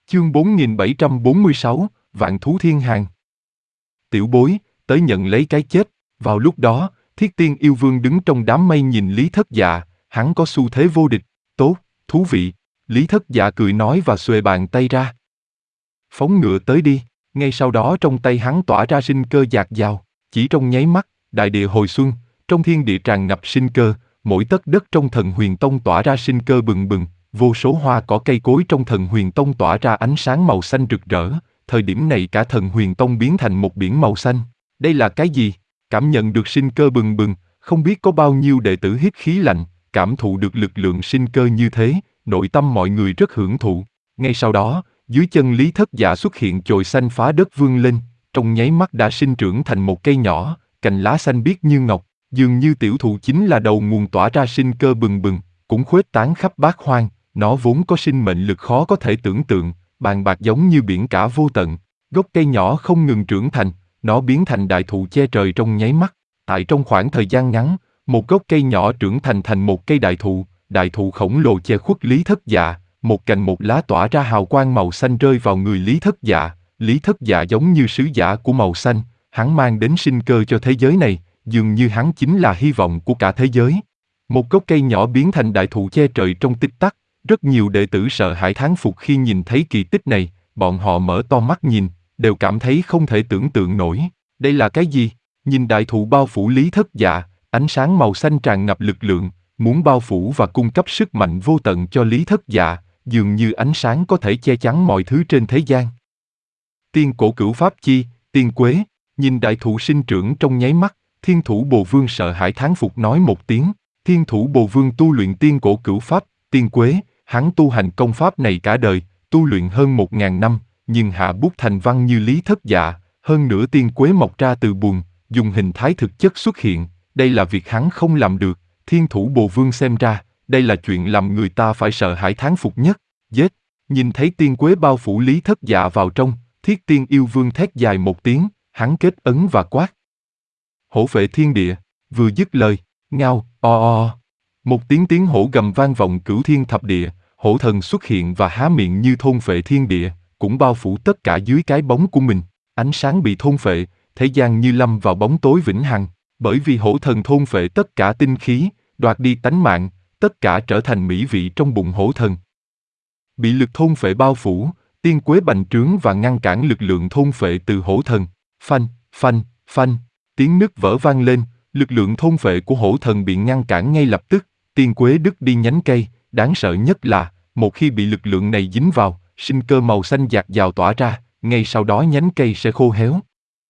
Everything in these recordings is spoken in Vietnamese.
Chương 4746, Vạn thú thiên hàng. Tiểu bối, tới nhận lấy cái chết. Vào lúc đó, Thiết Tiên Yêu Vương đứng trong đám mây nhìn Lý Thất Dạ, hắn có xu thế vô địch. Tốt, thú vị. Lý Thất Dạ cười nói và xuề bàn tay ra. Phóng ngựa tới đi. Ngay sau đó trong tay hắn tỏa ra sinh cơ dạt dào. Chỉ trong nháy mắt, đại địa hồi xuân, trong thiên địa tràn ngập sinh cơ, mỗi tấc đất trong Thần Huyền Tông tỏa ra sinh cơ bừng bừng, vô số hoa cỏ cây cối trong Thần Huyền Tông tỏa ra ánh sáng màu xanh rực rỡ. Thời điểm này cả Thần Huyền Tông biến thành một biển màu xanh. Đây là cái gì? Cảm nhận được sinh cơ bừng bừng, không biết có bao nhiêu đệ tử hít khí lạnh, cảm thụ được lực lượng sinh cơ như thế, nội tâm mọi người rất hưởng thụ. Ngay sau đó, dưới chân Lý Thất Dạ xuất hiện chồi xanh phá đất vươn lên, trong nháy mắt đã sinh trưởng thành một cây nhỏ, cành lá xanh biếc như ngọc, dường như tiểu thụ chính là đầu nguồn tỏa ra sinh cơ bừng bừng, cũng khuếch tán khắp bát hoang. Nó vốn có sinh mệnh lực khó có thể tưởng tượng, bàn bạc giống như biển cả vô tận. Gốc cây nhỏ không ngừng trưởng thành, nó biến thành đại thụ che trời trong nháy mắt. Tại trong khoảng thời gian ngắn, một gốc cây nhỏ trưởng thành một cây đại thụ khổng lồ che khuất Lý Thất Dạ, một cành một lá tỏa ra hào quang màu xanh rơi vào người Lý Thất Dạ. Lý Thất Dạ giống như sứ giả của màu xanh, hắn mang đến sinh cơ cho thế giới này, dường như hắn chính là hy vọng của cả thế giới. Một gốc cây nhỏ biến thành đại thụ che trời trong tích tắc, rất nhiều đệ tử sợ hãi thán phục khi nhìn thấy kỳ tích này, bọn họ mở to mắt nhìn, đều cảm thấy không thể tưởng tượng nổi. Đây là cái gì? Nhìn đại thụ bao phủ Lý Thất Dạ, ánh sáng màu xanh tràn ngập lực lượng, muốn bao phủ và cung cấp sức mạnh vô tận cho Lý Thất Dạ, dường như ánh sáng có thể che chắn mọi thứ trên thế gian. Tiên cổ cửu pháp chi, tiên quế, nhìn đại thụ sinh trưởng trong nháy mắt, Thiên Thủ Bồ Vương sợ hãi thán phục nói một tiếng. Thiên Thủ Bồ Vương tu luyện tiên cổ cửu pháp, tiên quế, hắn tu hành công pháp này cả đời, tu luyện hơn 1000 năm, nhưng hạ bút thành văn như Lý Thất Dạ, hơn nữa tiên quế mọc ra từ bùn, dùng hình thái thực chất xuất hiện, đây là việc hắn không làm được. Thiên Thủ Bồ Vương xem ra, đây là chuyện làm người ta phải sợ hãi thán phục nhất. Giết! Nhìn thấy tiên quế bao phủ Lý Thất Dạ vào trong, Thiết Tiên Yêu Vương thét dài một tiếng, hắn kết ấn và quát. Hổ phệ thiên địa, vừa dứt lời, ngao, o. Một tiếng hổ gầm vang vọng cửu thiên thập địa, hổ thần xuất hiện và há miệng như thôn phệ thiên địa, cũng bao phủ tất cả dưới cái bóng của mình. Ánh sáng bị thôn phệ, thế gian như lâm vào bóng tối vĩnh hằng, bởi vì hổ thần thôn phệ tất cả tinh khí, đoạt đi tánh mạng, tất cả trở thành mỹ vị trong bụng hổ thần. Bị lực thôn phệ bao phủ, tiên quế bành trướng và ngăn cản lực lượng thôn phệ từ hổ thần. Phanh, tiếng nứt vỡ vang lên, lực lượng thôn phệ của hổ thần bị ngăn cản ngay lập tức, tiên quế đứt đi nhánh cây, đáng sợ nhất là, một khi bị lực lượng này dính vào, sinh cơ màu xanh dạt dào tỏa ra, ngay sau đó nhánh cây sẽ khô héo.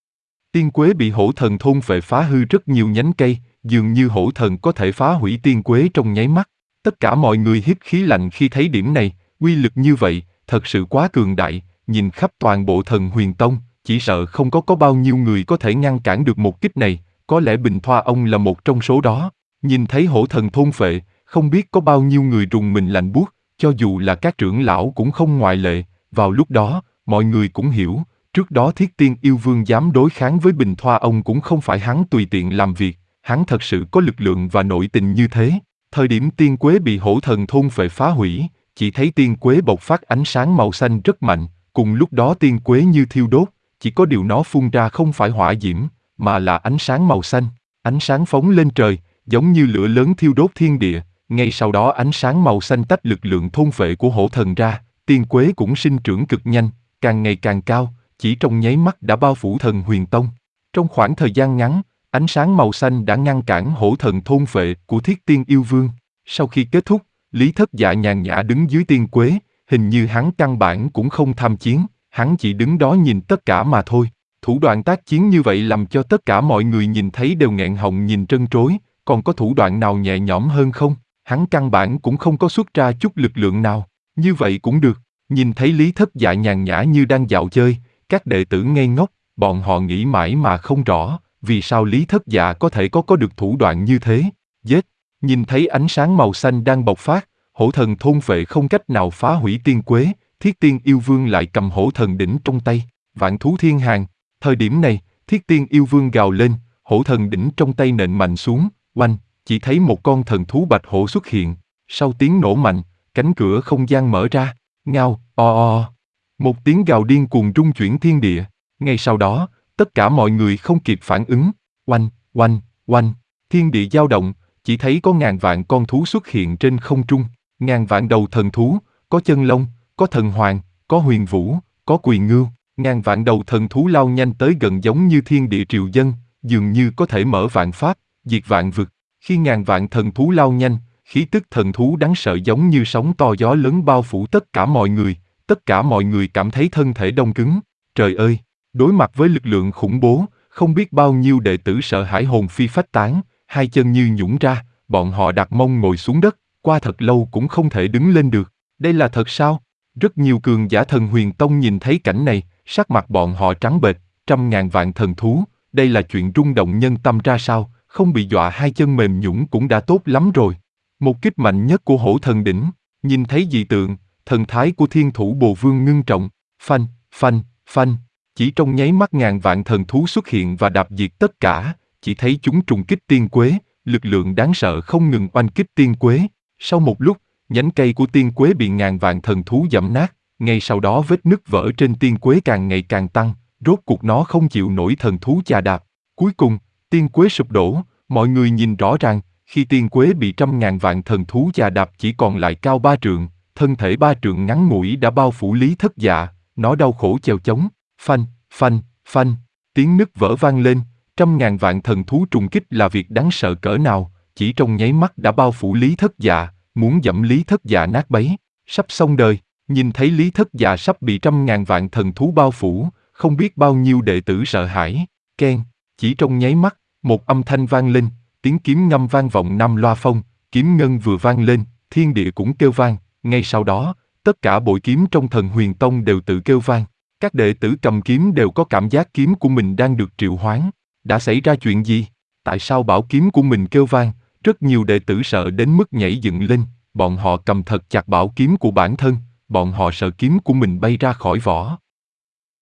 Tiên quế bị hổ thần thôn phệ phá hư rất nhiều nhánh cây, dường như hổ thần có thể phá hủy tiên quế trong nháy mắt. Tất cả mọi người hít khí lạnh khi thấy điểm này, uy lực như vậy, thật sự quá cường đại, nhìn khắp toàn bộ Thần Huyền Tông, chỉ sợ không có bao nhiêu người có thể ngăn cản được một kích này, có lẽ Bình Thoa ông là một trong số đó. Nhìn thấy hổ thần thôn phệ, không biết có bao nhiêu người rùng mình lạnh buốt, cho dù là các trưởng lão cũng không ngoại lệ. Vào lúc đó, mọi người cũng hiểu, trước đó Thiết Tiên Yêu Vương dám đối kháng với Bình Thoa ông cũng không phải hắn tùy tiện làm việc, hắn thật sự có lực lượng và nội tình như thế. Thời điểm tiên quế bị hổ thần thôn phệ phá hủy, chỉ thấy tiên quế bộc phát ánh sáng màu xanh rất mạnh, cùng lúc đó tiên quế như thiêu đốt, chỉ có điều nó phun ra không phải hỏa diễm, mà là ánh sáng màu xanh, ánh sáng phóng lên trời, giống như lửa lớn thiêu đốt thiên địa. Ngay sau đó ánh sáng màu xanh tách lực lượng thôn phệ của hổ thần ra, tiên quế cũng sinh trưởng cực nhanh, càng ngày càng cao, chỉ trong nháy mắt đã bao phủ Thần Huyền Tông. Trong khoảng thời gian ngắn, ánh sáng màu xanh đã ngăn cản hổ thần thôn phệ của Thiết Tiên Yêu Vương. Sau khi kết thúc, Lý Thất Dạ nhàn nhã đứng dưới tiên quế, hình như hắn căn bản cũng không tham chiến, hắn chỉ đứng đó nhìn tất cả mà thôi. Thủ đoạn tác chiến như vậy làm cho tất cả mọi người nhìn thấy đều nghẹn họng nhìn trân trối, còn có thủ đoạn nào nhẹ nhõm hơn không? Hắn căn bản cũng không có xuất ra chút lực lượng nào, như vậy cũng được. Nhìn thấy Lý Thất Dạ nhàn nhã như đang dạo chơi, các đệ tử ngây ngốc, bọn họ nghĩ mãi mà không rõ, vì sao Lý Thất Dạ có thể có được thủ đoạn như thế. Giết! Nhìn thấy ánh sáng màu xanh đang bộc phát, hổ thần thôn phệ không cách nào phá hủy tiên quế, Thiết Tiên Yêu Vương lại cầm hổ thần đỉnh trong tay, vạn thú thiên hàng. Thời điểm này, Thiết Tiên Yêu Vương gào lên, hổ thần đỉnh trong tay nện mạnh xuống, oanh, chỉ thấy một con thần thú bạch hổ xuất hiện. Sau tiếng nổ mạnh, cánh cửa không gian mở ra, ngao, o. Một tiếng gào điên cuồng rung chuyển thiên địa. Ngay sau đó, tất cả mọi người không kịp phản ứng. Oanh, oanh, oanh, thiên địa dao động, chỉ thấy có ngàn vạn con thú xuất hiện trên không trung. Ngàn vạn đầu thần thú, có chân long, có thần hoàng, có huyền vũ, có quỳ ngưu. Ngàn vạn đầu thần thú lao nhanh tới gần giống như thiên địa triều dân, dường như có thể mở vạn pháp, diệt vạn vực. Khi ngàn vạn thần thú lao nhanh, khí tức thần thú đáng sợ giống như sóng to gió lớn bao phủ tất cả mọi người cảm thấy thân thể đông cứng. Trời ơi! Đối mặt với lực lượng khủng bố, không biết bao nhiêu đệ tử sợ hãi hồn phi phách tán, hai chân như nhũn ra, bọn họ đặt mông ngồi xuống đất, qua thật lâu cũng không thể đứng lên được. Đây là thật sao? Rất nhiều cường giả thần huyền tông nhìn thấy cảnh này, sắc mặt bọn họ trắng bệch, trăm ngàn vạn thần thú, đây là chuyện rung động nhân tâm ra sao, không bị dọa hai chân mềm nhũn cũng đã tốt lắm rồi. Một kích mạnh nhất của hổ thần đỉnh, nhìn thấy dị tượng, thần thái của thiên thủ bồ vương ngưng trọng, phanh, phanh, phanh. Chỉ trong nháy mắt ngàn vạn thần thú xuất hiện và đạp diệt tất cả, chỉ thấy chúng trùng kích tiên quế, lực lượng đáng sợ không ngừng oanh kích tiên quế. Sau một lúc, nhánh cây của tiên quế bị ngàn vạn thần thú giẫm nát, ngay sau đó vết nứt vỡ trên tiên quế càng ngày càng tăng, rốt cuộc nó không chịu nổi thần thú chà đạp. Cuối cùng, tiên quế sụp đổ, mọi người nhìn rõ ràng, khi tiên quế bị trăm ngàn vạn thần thú chà đạp chỉ còn lại cao 3 trượng, thân thể 3 trượng ngắn ngủi đã bao phủ Lý Thất Dạ, nó đau khổ chèo chống. Phanh, phanh, phanh, tiếng nứt vỡ vang lên, trăm ngàn vạn thần thú trùng kích là việc đáng sợ cỡ nào, chỉ trong nháy mắt đã bao phủ Lý Thất Dạ, muốn dẫm Lý Thất Dạ nát bấy, sắp xong đời. Nhìn thấy Lý Thất Dạ sắp bị trăm ngàn vạn thần thú bao phủ, không biết bao nhiêu đệ tử sợ hãi. Keng, chỉ trong nháy mắt, một âm thanh vang lên, tiếng kiếm ngâm vang vọng Nam Loa Phong, kiếm ngân vừa vang lên, thiên địa cũng kêu vang, ngay sau đó, tất cả bội kiếm trong Thần Huyền Tông đều tự kêu vang. Các đệ tử cầm kiếm đều có cảm giác kiếm của mình đang được triệu hoán. Đã xảy ra chuyện gì? Tại sao bảo kiếm của mình kêu vang? Rất nhiều đệ tử sợ đến mức nhảy dựng lên, bọn họ cầm thật chặt bảo kiếm của bản thân, bọn họ sợ kiếm của mình bay ra khỏi vỏ.